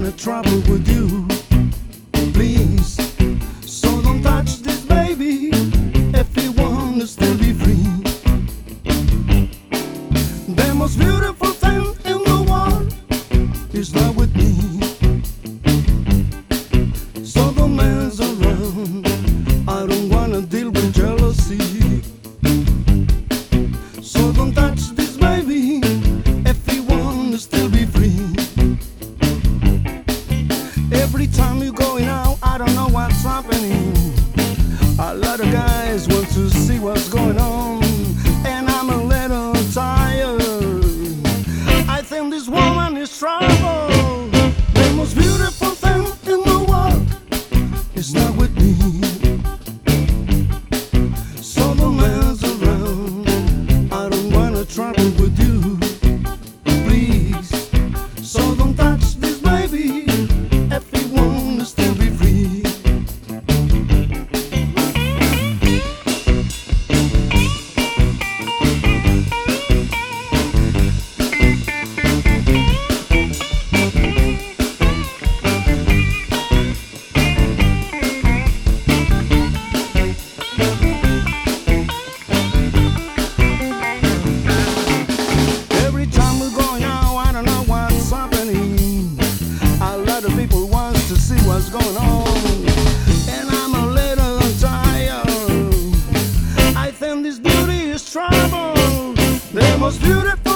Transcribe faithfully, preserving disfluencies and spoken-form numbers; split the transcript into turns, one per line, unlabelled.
wanna trouble with you, please. So don't touch this baby if you wanna still be free. The most beautiful thing in the world is love with me. So don't mess around, I don't wanna deal with jealousy. So don't touch this baby if you wanna still be free. Every time you're going out, I don't know what's happening. A lot of guys want to see what's going on, and I'm a little tired. I think this woman is trouble. The most beautiful thing in the world is not with me. So don't mess around, I don't wanna trouble with you, please. So don't touch this baby if you wanna still be free. Every time we're going out, I don't know what's happening. A lot of people want to see what's going on, and I'm a little tired. I think this beauty is trouble. The most beautiful